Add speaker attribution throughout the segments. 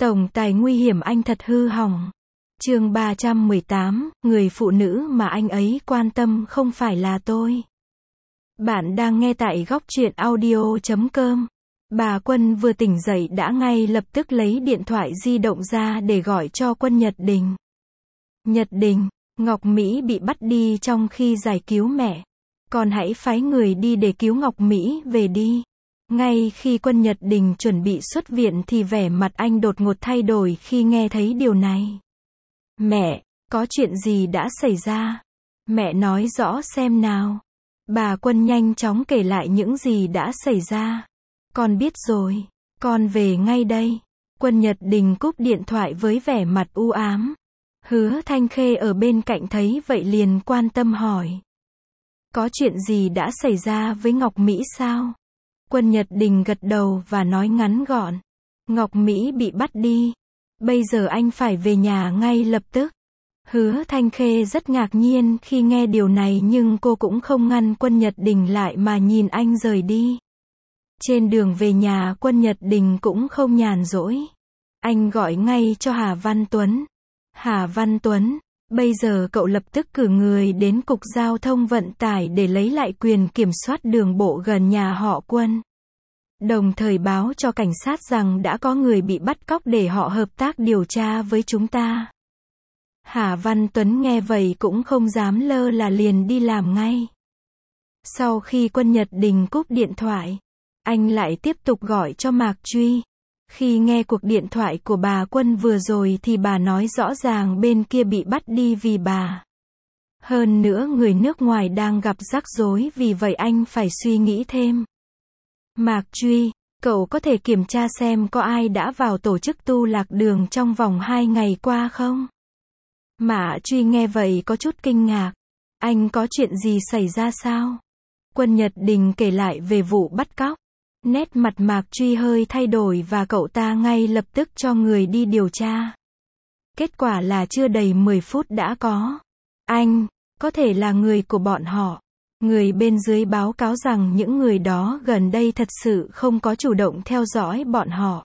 Speaker 1: Tổng tài nguy hiểm anh thật hư hỏng. Chương 318, người phụ nữ mà anh ấy quan tâm không phải là tôi. Bạn đang nghe tại góc truyện audio.com. Bà Quân vừa tỉnh dậy đã ngay lập tức lấy điện thoại di động ra để gọi cho Quân Nhật Đình. Nhật Đình, Ngọc Mỹ bị bắt đi trong khi giải cứu mẹ. Con hãy phái người đi để cứu Ngọc Mỹ về đi. Ngay khi Quân Nhật Đình chuẩn bị xuất viện thì vẻ mặt anh đột ngột thay đổi khi nghe thấy điều này. Mẹ, có chuyện gì đã xảy ra? Mẹ nói rõ xem nào. Bà Quân nhanh chóng kể lại những gì đã xảy ra. Con biết rồi, con về ngay đây. Quân Nhật Đình cúp điện thoại với vẻ mặt u ám. Hứa Thanh Khê ở bên cạnh thấy vậy liền quan tâm hỏi. Có chuyện gì đã xảy ra với Ngọc Mỹ sao? Quân Nhật Đình gật đầu và nói ngắn gọn. Ngọc Mỹ bị bắt đi. Bây giờ anh phải về nhà ngay lập tức. Hứa Thanh Khê rất ngạc nhiên khi nghe điều này nhưng cô cũng không ngăn Quân Nhật Đình lại mà nhìn anh rời đi. Trên đường về nhà Quân Nhật Đình cũng không nhàn rỗi. Anh gọi ngay cho Hà Văn Tuấn. Hà Văn Tuấn, bây giờ cậu lập tức cử người đến Cục Giao thông Vận tải để lấy lại quyền kiểm soát đường bộ gần nhà họ Quân. Đồng thời báo cho cảnh sát rằng đã có người bị bắt cóc để họ hợp tác điều tra với chúng ta. Hà Văn Tuấn nghe vậy cũng không dám lơ là liền đi làm ngay. Sau khi Quân Nhật Đình cúp điện thoại, anh lại tiếp tục gọi cho Mạc Truy. Khi nghe cuộc điện thoại của bà Quân vừa rồi thì bà nói rõ ràng bên kia bị bắt đi vì bà. Hơn nữa người nước ngoài đang gặp rắc rối vì vậy anh phải suy nghĩ thêm. Mạc Truy, cậu có thể kiểm tra xem có ai đã vào tổ chức tu lạc đường trong vòng 2 ngày qua không? Mạc Truy nghe vậy có chút kinh ngạc. Anh có chuyện gì xảy ra sao? Quân Nhật Đình kể lại về vụ bắt cóc. Nét mặt Mạc Truy hơi thay đổi và cậu ta ngay lập tức cho người đi điều tra. Kết quả là chưa đầy 10 phút đã có. Anh, có thể là người của bọn họ. Người bên dưới báo cáo rằng những người đó gần đây thật sự không có chủ động theo dõi bọn họ.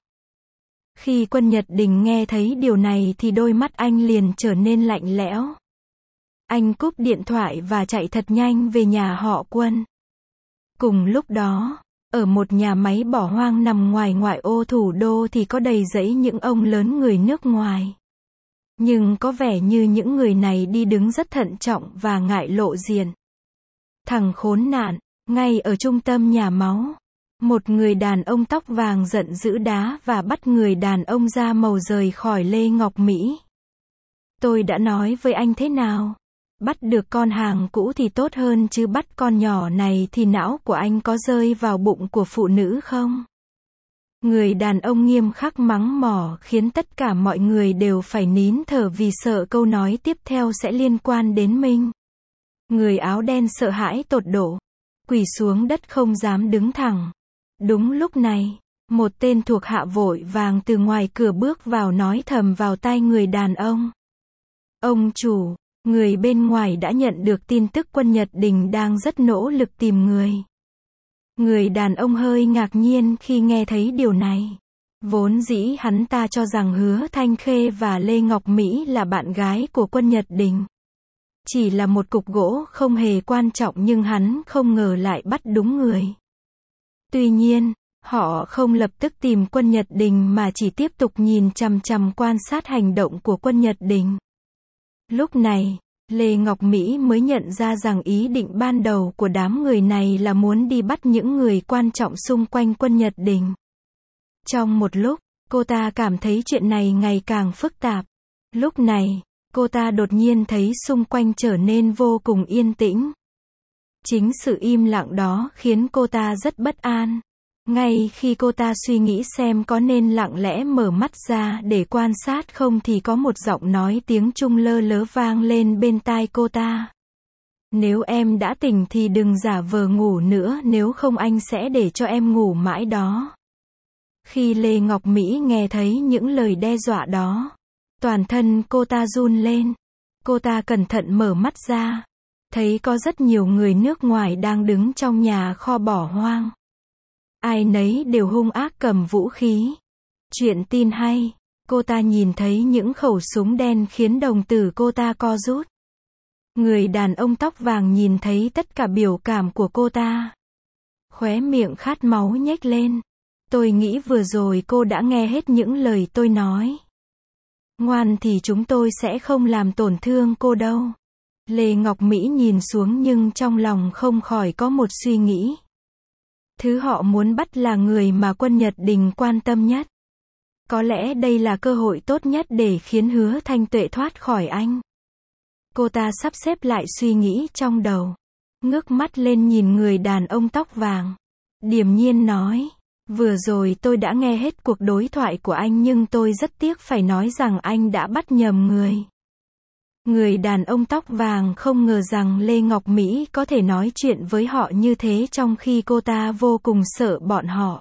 Speaker 1: Khi Quân Nhật Đình nghe thấy điều này thì đôi mắt anh liền trở nên lạnh lẽo. Anh cúp điện thoại và chạy thật nhanh về nhà họ Quân. Cùng lúc đó, ở một nhà máy bỏ hoang nằm ngoài ngoại ô thủ đô thì có đầy rẫy những ông lớn người nước ngoài. Nhưng có vẻ như những người này đi đứng rất thận trọng và ngại lộ diện. Thằng khốn nạn, ngay ở trung tâm nhà máu, một người đàn ông tóc vàng giận dữ đá và bắt người đàn ông da màu rời khỏi Lê Ngọc Mỹ. Tôi đã nói với anh thế nào? Bắt được con hàng cũ thì tốt hơn chứ bắt con nhỏ này thì não của anh có rơi vào bụng của phụ nữ không? Người đàn ông nghiêm khắc mắng mỏ khiến tất cả mọi người đều phải nín thở vì sợ câu nói tiếp theo sẽ liên quan đến mình. Người áo đen sợ hãi tột độ, quỳ xuống đất không dám đứng thẳng. Đúng lúc này, một tên thuộc hạ vội vàng từ ngoài cửa bước vào nói thầm vào tai người đàn ông. Ông chủ, người bên ngoài đã nhận được tin tức Quân Nhật Đình đang rất nỗ lực tìm người. Người đàn ông hơi ngạc nhiên khi nghe thấy điều này. Vốn dĩ hắn ta cho rằng Hứa Thanh Khê và Lê Ngọc Mỹ là bạn gái của Quân Nhật Đình. Chỉ là một cục gỗ không hề quan trọng nhưng hắn không ngờ lại bắt đúng người. Tuy nhiên, họ không lập tức tìm Quân Nhật Đình mà chỉ tiếp tục nhìn chằm chằm quan sát hành động của Quân Nhật Đình. Lúc này, Lê Ngọc Mỹ mới nhận ra rằng ý định ban đầu của đám người này là muốn đi bắt những người quan trọng xung quanh Quân Nhật Đình. Trong một lúc, cô ta cảm thấy chuyện này ngày càng phức tạp. Lúc này, cô ta đột nhiên thấy xung quanh trở nên vô cùng yên tĩnh. Chính sự im lặng đó khiến cô ta rất bất an. Ngay khi cô ta suy nghĩ xem có nên lặng lẽ mở mắt ra để quan sát không thì có một giọng nói tiếng Trung lơ lớ vang lên bên tai cô ta. Nếu em đã tỉnh thì đừng giả vờ ngủ nữa nếu không anh sẽ để cho em ngủ mãi đó. Khi Lê Ngọc Mỹ nghe thấy những lời đe dọa đó, toàn thân cô ta run lên. Cô ta cẩn thận mở mắt ra, thấy có rất nhiều người nước ngoài đang đứng trong nhà kho bỏ hoang. Ai nấy đều hung ác cầm vũ khí. Chuyện tin hay Cô ta nhìn thấy những khẩu súng đen khiến đồng tử cô ta co rút. Người đàn ông tóc vàng nhìn thấy tất cả biểu cảm của cô ta. Khóe miệng khát máu nhếch lên. Tôi nghĩ vừa rồi cô đã nghe hết những lời tôi nói. Ngoan thì chúng tôi sẽ không làm tổn thương cô đâu. Lê Ngọc Mỹ nhìn xuống nhưng trong lòng không khỏi có một suy nghĩ. Thứ họ muốn bắt là người mà Quân Nhật Đình quan tâm nhất. Có lẽ đây là cơ hội tốt nhất để khiến Hứa Thanh Tuệ thoát khỏi anh. Cô ta sắp xếp lại suy nghĩ trong đầu. Ngước mắt lên nhìn người đàn ông tóc vàng. Điềm nhiên nói. Vừa rồi tôi đã nghe hết cuộc đối thoại của anh nhưng tôi rất tiếc phải nói rằng anh đã bắt nhầm người. Người đàn ông tóc vàng không ngờ rằng Lê Ngọc Mỹ có thể nói chuyện với họ như thế trong khi cô ta vô cùng sợ bọn họ.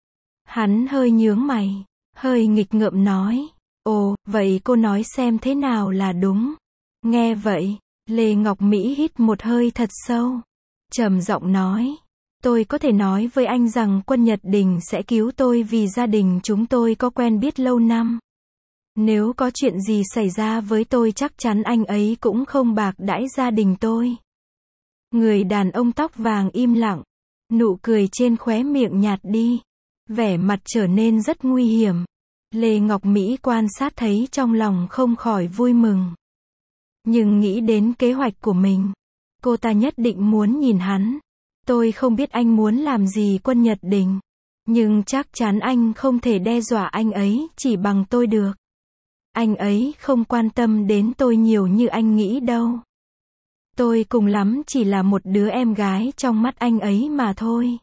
Speaker 1: Hắn hơi nhướng mày, hơi nghịch ngợm nói. Ồ, vậy cô nói xem thế nào là đúng. Nghe vậy, Lê Ngọc Mỹ hít một hơi thật sâu. Trầm giọng nói. Tôi có thể nói với anh rằng Quân Nhật Đình sẽ cứu tôi vì gia đình chúng tôi có quen biết lâu năm. Nếu có chuyện gì xảy ra với tôi chắc chắn anh ấy cũng không bạc đãi gia đình tôi. Người đàn ông tóc vàng im lặng. Nụ cười trên khóe miệng nhạt đi. Vẻ mặt trở nên rất nguy hiểm. Lê Ngọc Mỹ quan sát thấy trong lòng không khỏi vui mừng. Nhưng nghĩ đến kế hoạch của mình. Cô ta nhất định muốn nhìn hắn. Tôi không biết anh muốn làm gì Quân Nhật Đình. Nhưng chắc chắn anh không thể đe dọa anh ấy chỉ bằng tôi được. Anh ấy không quan tâm đến tôi nhiều như anh nghĩ đâu. Tôi cùng lắm chỉ là một đứa em gái trong mắt anh ấy mà thôi.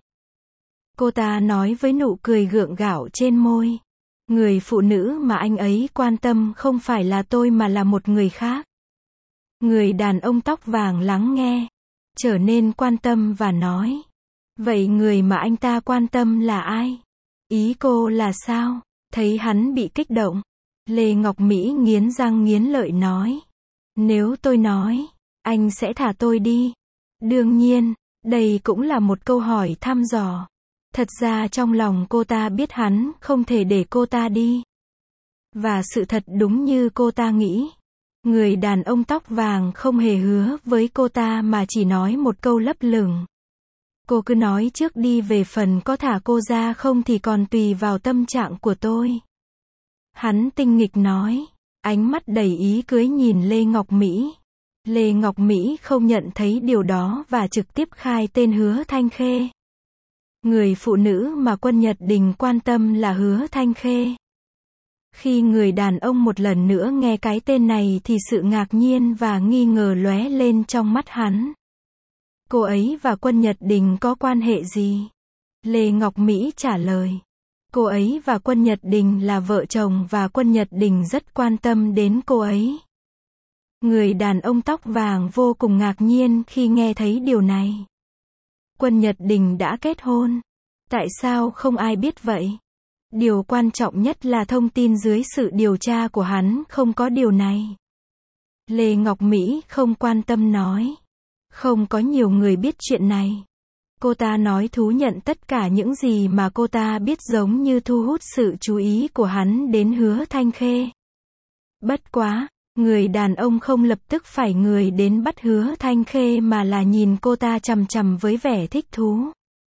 Speaker 1: Cô ta nói với nụ cười gượng gạo trên môi. Người phụ nữ mà anh ấy quan tâm không phải là tôi mà là một người khác. Người đàn ông tóc vàng lắng nghe. Trở nên quan tâm và nói. Vậy người mà anh ta quan tâm là ai? Ý cô là sao? Thấy hắn bị kích động. Lê Ngọc Mỹ nghiến răng nghiến lợi nói. Nếu tôi nói, anh sẽ thả tôi đi. Đương nhiên, đây cũng là một câu hỏi thăm dò. Thật ra trong lòng cô ta biết hắn không thể để cô ta đi. Và sự thật đúng như cô ta nghĩ. Người đàn ông tóc vàng không hề hứa với cô ta mà chỉ nói một câu lấp lửng. Cô cứ nói trước đi, về phần có thả cô ra không thì còn tùy vào tâm trạng của tôi. Hắn tinh nghịch nói, ánh mắt đầy ý cưới nhìn Lê Ngọc Mỹ. Lê Ngọc Mỹ không nhận thấy điều đó và trực tiếp khai tên Hứa Thanh Khê. Người phụ nữ mà Quân Nhật Đình quan tâm là Hứa Thanh Khê. Khi người đàn ông một lần nữa nghe cái tên này thì sự ngạc nhiên và nghi ngờ lóe lên trong mắt hắn. Cô ấy và Quân Nhật Đình có quan hệ gì? Lê Ngọc Mỹ trả lời. Cô ấy và Quân Nhật Đình là vợ chồng và Quân Nhật Đình rất quan tâm đến cô ấy. Người đàn ông tóc vàng vô cùng ngạc nhiên khi nghe thấy điều này. Quân Nhật Đình đã kết hôn. Tại sao không ai biết vậy? Điều quan trọng nhất là thông tin dưới sự điều tra của hắn không có điều này. Lê Ngọc Mỹ không quan tâm nói. Không có nhiều người biết chuyện này. Cô ta nói thú nhận tất cả những gì mà cô ta biết giống như thu hút sự chú ý của hắn đến Hứa Thanh Khê. Bất quá, người đàn ông không lập tức phải người đến bắt Hứa Thanh Khê mà là nhìn cô ta chằm chằm với vẻ thích thú.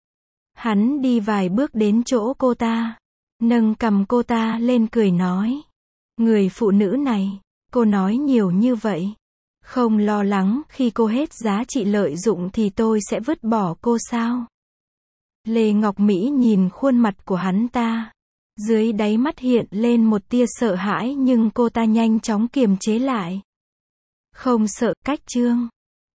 Speaker 1: Hắn đi vài bước đến chỗ cô ta. Nâng cằm cô ta lên cười nói. Người phụ nữ này, cô nói nhiều như vậy. Không lo lắng khi cô hết giá trị lợi dụng thì tôi sẽ vứt bỏ cô sao? Lê Ngọc Mỹ nhìn khuôn mặt của hắn ta. Dưới đáy mắt hiện lên một tia sợ hãi nhưng cô ta nhanh chóng kiềm chế lại. Không sợ, cách chương.